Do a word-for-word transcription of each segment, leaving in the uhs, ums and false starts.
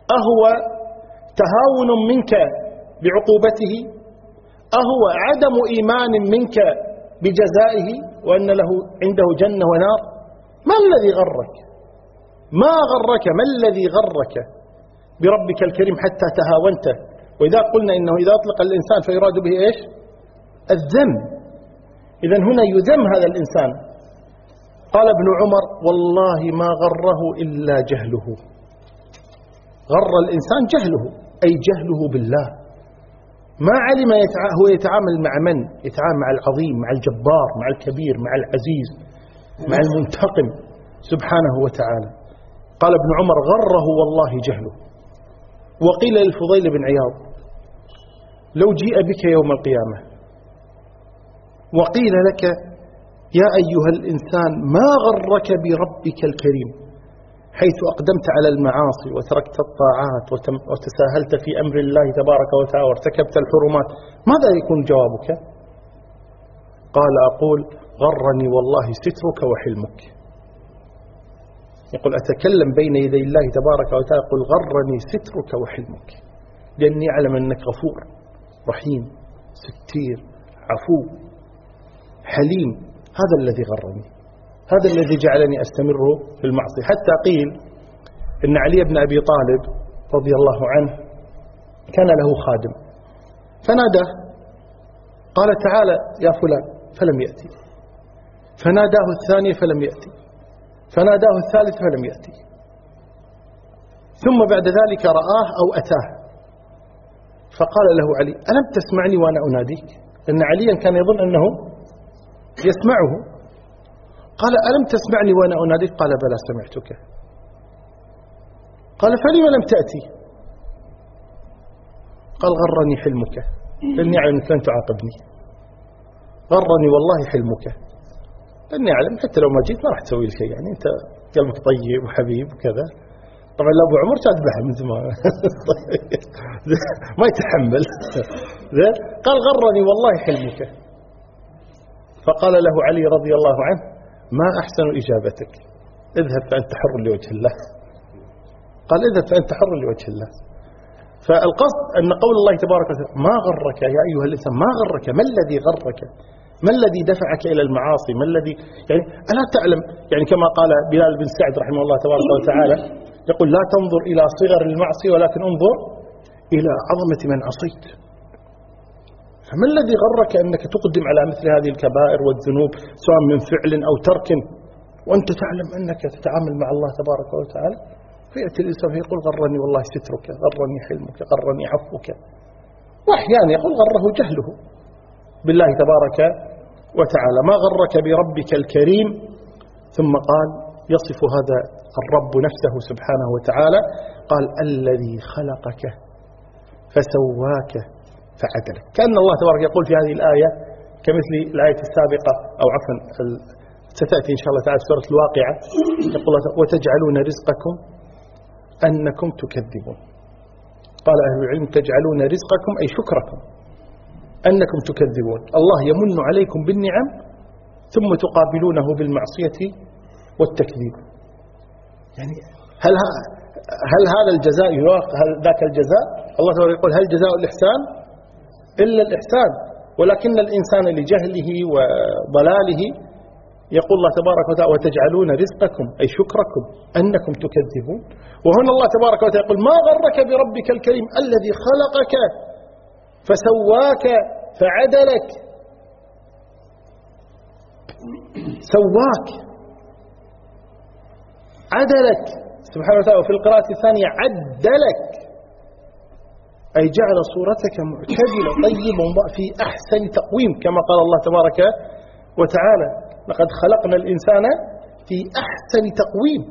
أهو تهاون منك بعقوبته؟ أهو عدم إيمان منك بجزائه وأن له عنده جنة ونار؟ ما الذي غرك؟ ما غرك؟ ما الذي غرك بربك الكريم حتى تهاونته؟ وإذا قلنا إنه إذا أطلق الإنسان فيراد به إيش؟ الذم. إذن هنا يذم هذا الإنسان. قال ابن عمر: والله ما غره إلا جهله. غر الإنسان جهله، أي جهله بالله. ما علم هو يتعامل مع من؟ يتعامل مع العظيم، مع الجبار، مع الكبير، مع العزيز، مع المنتقم سبحانه وتعالى. قال ابن عمر: غره والله جهله. وقيل للفضيل بن عياض: لو جيء بك يوم القيامة وقيل لك: يا أيها الإنسان ما غرك بربك الكريم حيث أقدمت على المعاصي وتركت الطاعات وتساهلت في أمر الله تبارك وتعالى وارتكبت الحرمات، ماذا يكون جوابك؟ قال: أقول: غرني والله سترك وحلمك. يقول: أتكلم بين يدي الله تبارك وتعالى يقول: غرني سترك وحلمك، لأني أعلم أنك غفور رحيم ستير عفو حليم. هذا الذي غرني، هذا الذي جعلني أستمر في المعصية. حتى قيل إن علي بن أبي طالب رضي الله عنه كان له خادم فناداه قال: تعالى يا فلان، فلم يأتي. فناداه الثاني فلم يأتي. فناداه الثالث فلم يأتي. ثم بعد ذلك رآه أو أتاه فقال له علي: ألم تسمعني وأنا أناديك؟ لأن عليا كان يظن أنه يسمعه. قال: ألم تسمعني وأنا أناديك؟ قال: بلى سمعتك. قال: فلم لم تأتي؟ قال: غرني حلمك، لأني أعلم أنك لن تعاقبني. غرني والله حلمك، لأني أعلم حتى لو ما جيت ما راح تسوي شيء، يعني أنت قلبك طيب وحبيب وكذا. طبعا لو أبو عمر تذبحه من زمان ما يتحمل. قال: غرني والله حلمك. فقال له علي رضي الله عنه: ما أحسن إجابتك، اذهب فأنت حر لوجه الله. قال: اذهب فأنت حر لوجه الله. فالقصد أن قول الله تبارك وتعالى: ما غرك يا أيها الإنسان، ما غرك، ما الذي غرك، ما الذي دفعك إلى المعاصي، ما الذي يعني ألا تعلم، يعني كما قال بلال بن سعد رحمه الله تبارك وتعالى يقول: لا تنظر إلى صغر المعصية ولكن انظر إلى عظمة من عصيت. فما الذي غرك أنك تقدم على مثل هذه الكبائر والذنوب سواء من فعل أو ترك وأنت تعلم أنك تتعامل مع الله تبارك وتعالى؟ فيأتي الإنسان يقول: غرني والله سترك، غرني حلمك، غرني عفوك. وأحيانا يقول: غره جهله بالله تبارك وتعالى. ما غرك بربك الكريم. ثم قال يصف هذا الرب نفسه سبحانه وتعالى، قال: الذي خلقك فسواك فعدلك. كأن الله تبارك يقول في هذه الآية كمثل الآية السابقة، أو عفوا ستأتي إن شاء الله تعالى سورة الواقعة، يقول: وتجعلون رزقكم أنكم تكذبون. قال أهل العلم: تجعلون رزقكم أي شكركم أنكم تكذبون. الله يمن عليكم بالنعم ثم تقابلونه بالمعصية والتكذيب. يعني هل هل هذا الجزاء يواقع هل ذاك الجزاء؟ الله تعالى يقول: هل جزاء الإحسان إلا الإحسان؟ ولكن الإنسان لجهله وضلاله يقول الله تبارك وتعالى: وتجعلون رزقكم أي شكركم أنكم تكذبون. وهنا الله تبارك وتعالى يقول: ما غرك بربك الكريم الذي خلقك فسواك فعدلك. سواك عدلك سبحانه وتعالى. وفي القراءة الثانية عدلك، أي جعل صورتك معتدلة طيبة في أحسن تقويم، كما قال الله تبارك وتعالى: لقد خلقنا الإنسان في أحسن تقويم.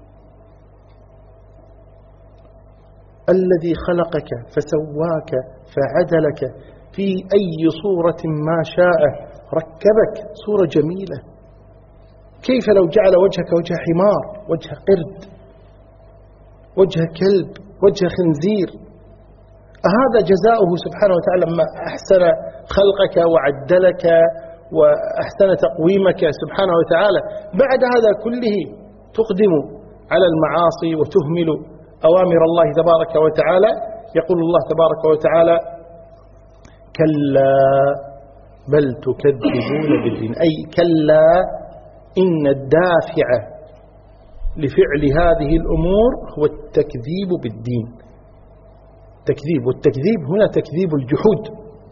الذي خلقك فسواك فعدلك في أي صورة ما شاء ركبك. صورة جميلة. كيف لو جعل وجهك وجه حمار، وجه قرد، وجه كلب، وجه خنزير؟ هذا جزاؤه سبحانه وتعالى لما أحسن خلقك وعدلك وأحسن تقويمك سبحانه وتعالى. بعد هذا كله تقدم على المعاصي وتهمل أوامر الله تبارك وتعالى. يقول الله تبارك وتعالى: كلا بل تكذبون بالدين، أي كلا إن الدافع لفعل هذه الأمور هو التكذيب بالدين. تكذيب، والتكذيب هنا تكذيب الجحود،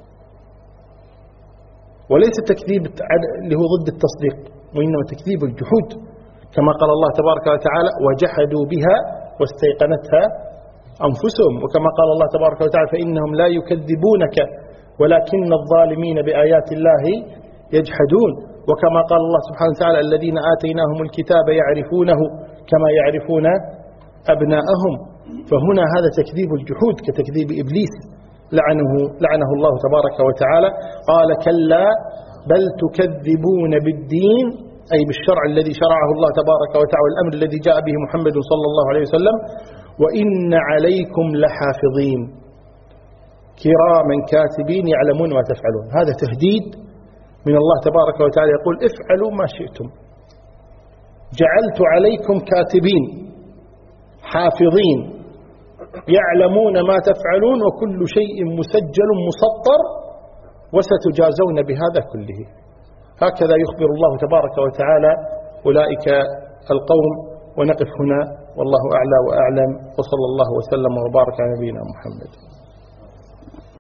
وليس تكذيب اللي هو ضد التصديق، وإنما تكذيب الجحود، كما قال الله تبارك وتعالى: وجحدوا بها واستيقنتها أنفسهم. وكما قال الله تبارك وتعالى: فإنهم لا يكذبونك ولكن الظالمين بآيات الله يجحدون. وكما قال الله سبحانه وتعالى: الذين آتيناهم الكتاب يعرفونه كما يعرفون أبناءهم. فهنا هذا تكذيب الجحود كتكذيب إبليس لعنه, لعنه الله تبارك وتعالى. قال: كلا بل تكذبون بالدين، أي بالشرع الذي شرعه الله تبارك وتعالى والأمر الذي جاء به محمد صلى الله عليه وسلم. وإن عليكم لحافظين كراما كاتبين يعلمون ما تفعلون. هذا تهديد من الله تبارك وتعالى، يقول: افعلوا ما شئتم، جعلت عليكم كاتبين حافظين يعلمون ما تفعلون، وكل شيء مسجل مسطر وستجازون بهذا كله. هكذا يخبر الله تبارك وتعالى أولئك القوم. ونقف هنا، والله أعلى وأعلم، وصلى الله وسلم وبارك على نبينا محمد.